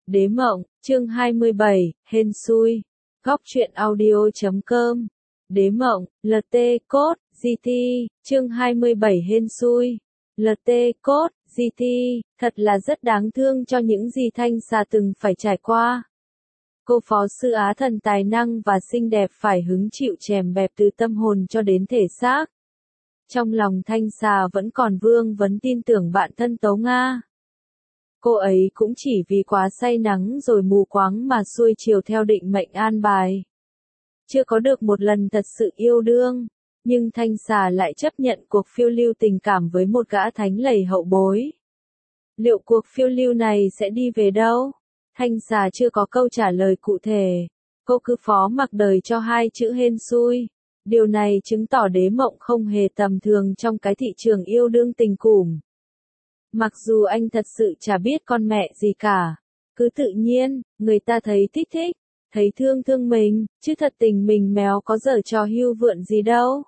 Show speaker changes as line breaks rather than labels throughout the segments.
Đế mộng, chương 27, hên xui. Góc truyện audio.com. Đế mộng, LT cốt, GT, chương 27 hên xui. LT cốt, GT, thật là rất đáng thương cho những gì Thanh Xà từng phải trải qua. Cô phó sư Á thần tài năng và xinh đẹp phải hứng chịu chèm bẹp từ tâm hồn cho đến thể xác. Trong lòng Thanh Xà vẫn còn vương vấn tin tưởng bạn thân Tấu Nga. Cô ấy cũng chỉ vì quá say nắng rồi mù quáng mà xuôi chiều theo định mệnh an bài. Chưa có được một lần thật sự yêu đương, nhưng Thanh Xà lại chấp nhận cuộc phiêu lưu tình cảm với một gã thánh lầy hậu bối. Liệu cuộc phiêu lưu này sẽ đi về đâu? Thanh Xà chưa có câu trả lời cụ thể. Cô cứ phó mặc đời cho hai chữ hên xui. Điều này chứng tỏ Đế Mộng không hề tầm thường trong cái thị trường yêu đương tình cùm. Mặc dù anh thật sự chả biết con mẹ gì cả, cứ tự nhiên, người ta thấy thích thích, thấy thương thương mình, chứ thật tình mình méo có giở trò hưu vượn gì đâu.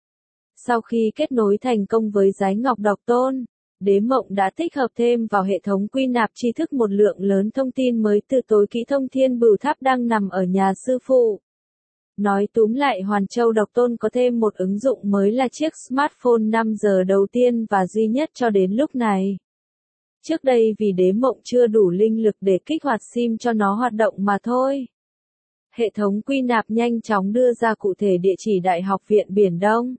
Sau khi kết nối thành công với Giái Ngọc Độc Tôn, Đế Mộng đã tích hợp thêm vào hệ thống quy nạp tri thức một lượng lớn thông tin mới từ tối kỹ thông thiên bửu tháp đang nằm ở nhà sư phụ. Nói túm lại, Hoàn Châu Độc Tôn có thêm một ứng dụng mới là chiếc smartphone 5 giờ đầu tiên và duy nhất cho đến lúc này. Trước đây vì Đế Mộng chưa đủ linh lực để kích hoạt SIM cho nó hoạt động mà thôi. Hệ thống quy nạp nhanh chóng đưa ra cụ thể địa chỉ Đại học Viện Biển Đông.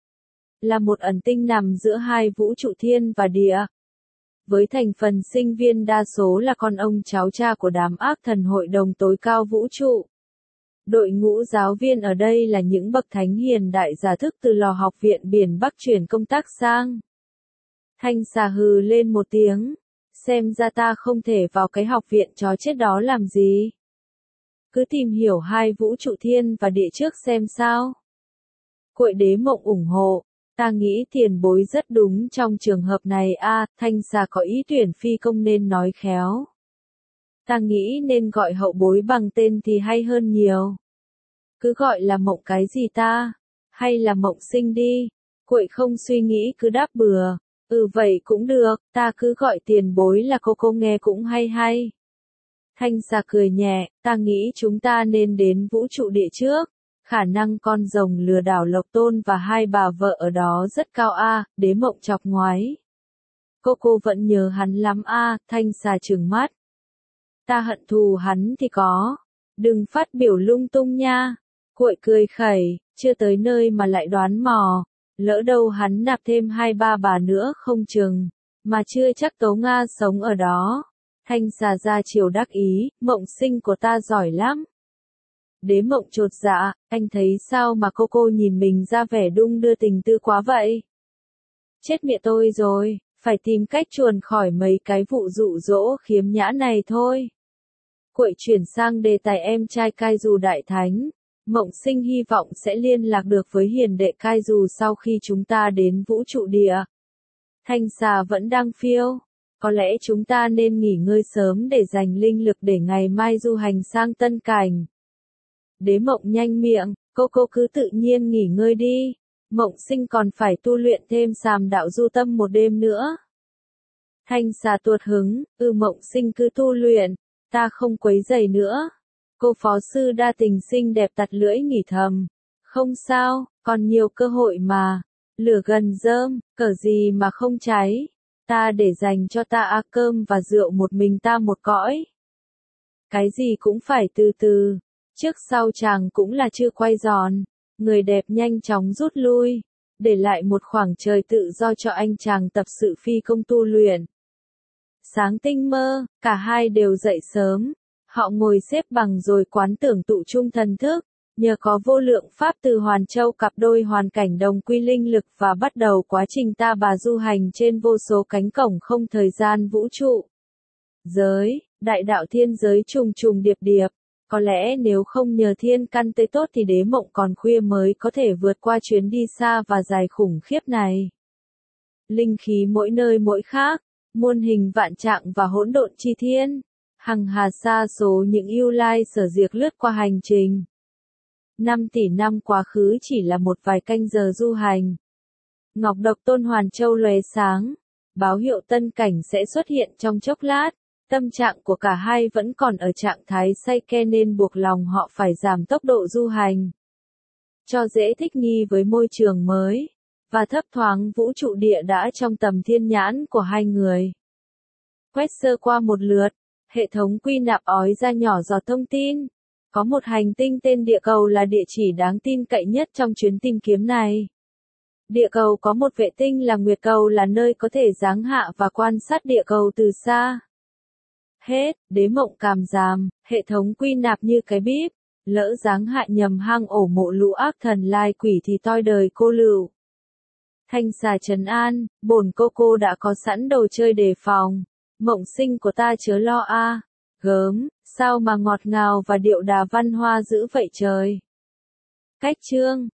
Là một ẩn tinh nằm giữa hai vũ trụ thiên và địa. Với thành phần sinh viên đa số là con ông cháu cha của đám ác thần hội đồng tối cao vũ trụ. Đội ngũ giáo viên ở đây là những bậc thánh hiền đại giả thức từ lò học viện biển Bắc chuyển công tác sang. Thanh Xà hừ lên một tiếng, xem ra ta không thể vào cái học viện chó chết đó làm gì. Cứ tìm hiểu hai vũ trụ thiên và địa trước xem sao. Quậy Đế Mộng ủng hộ, ta nghĩ tiền bối rất đúng trong trường hợp này Thanh Xà có ý tuyển phi công nên nói khéo. Ta nghĩ nên gọi hậu bối bằng tên thì hay hơn nhiều. Cứ gọi là Mộng cái gì ta? Hay là Mộng Sinh đi? Quậy không suy nghĩ cứ đáp bừa. Vậy cũng được, ta cứ gọi tiền bối là cô nghe cũng hay hay. Thanh Xà cười nhẹ, ta nghĩ chúng ta nên đến vũ trụ địa trước. Khả năng con rồng lừa đảo Lộc Tôn và hai bà vợ ở đó rất cao Đế Mộng chọc ngoái. Cô vẫn nhớ hắn lắm Thanh Xà trừng mắt. Ta hận thù hắn thì có. Đừng phát biểu lung tung nha. Quậy cười khẩy, chưa tới nơi mà lại đoán mò. Lỡ đâu hắn nạp thêm 2-3 bà nữa không chừng. Mà chưa chắc Tấu Nga sống ở đó. Thanh Xà ra chiều đắc ý, Mộng Sinh của ta giỏi lắm. Đế Mộng chột dạ, anh thấy sao mà cô nhìn mình ra vẻ đung đưa tình tư quá vậy? Chết mẹ tôi rồi, phải tìm cách chuồn khỏi mấy cái vụ dụ dỗ khiếm nhã này thôi. Quậy chuyển sang đề tài em trai Cai Dù Đại Thánh. Mộng Sinh hy vọng sẽ liên lạc được với hiền đệ Cai Dù sau khi chúng ta đến vũ trụ địa. Thanh Xà vẫn đang phiêu. Có lẽ chúng ta nên nghỉ ngơi sớm để dành linh lực để ngày mai du hành sang Tân Cảnh. Đế Mộng nhanh miệng, cô cứ tự nhiên nghỉ ngơi đi. Mộng Sinh còn phải tu luyện thêm Sàm Đạo Du Tâm một đêm nữa. Thanh Xà tuột hứng, Mộng Sinh cứ tu luyện, ta không quấy rầy nữa. Cô phó sư đa tình xinh đẹp tặt lưỡi nghỉ thầm. Không sao, còn nhiều cơ hội mà. Lửa gần rơm, cờ gì mà không cháy. Ta để dành cho ta cơm và rượu một mình ta một cõi. Cái gì cũng phải từ từ. Trước sau chàng cũng là chưa quay giòn. Người đẹp nhanh chóng rút lui. Để lại một khoảng trời tự do cho anh chàng tập sự phi công tu luyện. Sáng tinh mơ, cả hai đều dậy sớm. Họ ngồi xếp bằng rồi quán tưởng tụ chung thần thức. Nhờ có vô lượng pháp từ Hoàn Châu cặp đôi hoàn cảnh đồng quy linh lực và bắt đầu quá trình ta bà du hành trên vô số cánh cổng không thời gian vũ trụ. Giới, đại đạo thiên giới trùng trùng điệp điệp. Có lẽ nếu không nhờ thiên căn tươi tốt thì Đế Mộng còn khuya mới có thể vượt qua chuyến đi xa và dài khủng khiếp này. Linh khí mỗi nơi mỗi khác, muôn hình vạn trạng và hỗn độn chi thiên. Hằng hà sa số những Yêu Lai sở diệt lướt qua hành trình. 5 tỷ năm quá khứ chỉ là một vài canh giờ du hành. Ngọc Độc Tôn Hoàn Châu lóe sáng, báo hiệu Tân Cảnh sẽ xuất hiện trong chốc lát. Tâm trạng của cả hai vẫn còn ở trạng thái say ke nên buộc lòng họ phải giảm tốc độ du hành. Cho dễ thích nghi với môi trường mới. Và thấp thoáng vũ trụ địa đã trong tầm thiên nhãn của hai người. Quét sơ qua một lượt, hệ thống quy nạp ói ra nhỏ giọt thông tin. Có một hành tinh tên địa cầu là địa chỉ đáng tin cậy nhất trong chuyến tìm kiếm này. Địa cầu có một vệ tinh là Nguyệt cầu là nơi có thể giáng hạ và quan sát địa cầu từ xa. Hết, đế mộng cảm giảm, hệ thống quy nạp như cái bíp. Lỡ giáng hạ nhầm hang ổ mộ lũ ác thần lai quỷ thì toi đời cô lựu. Thanh xà trấn an, bổn cô đã có sẵn đồ chơi đề phòng. Mộng sinh của ta chớ lo a. Gớm, sao mà ngọt ngào và điệu đà văn hoa dữ vậy trời. Cách chương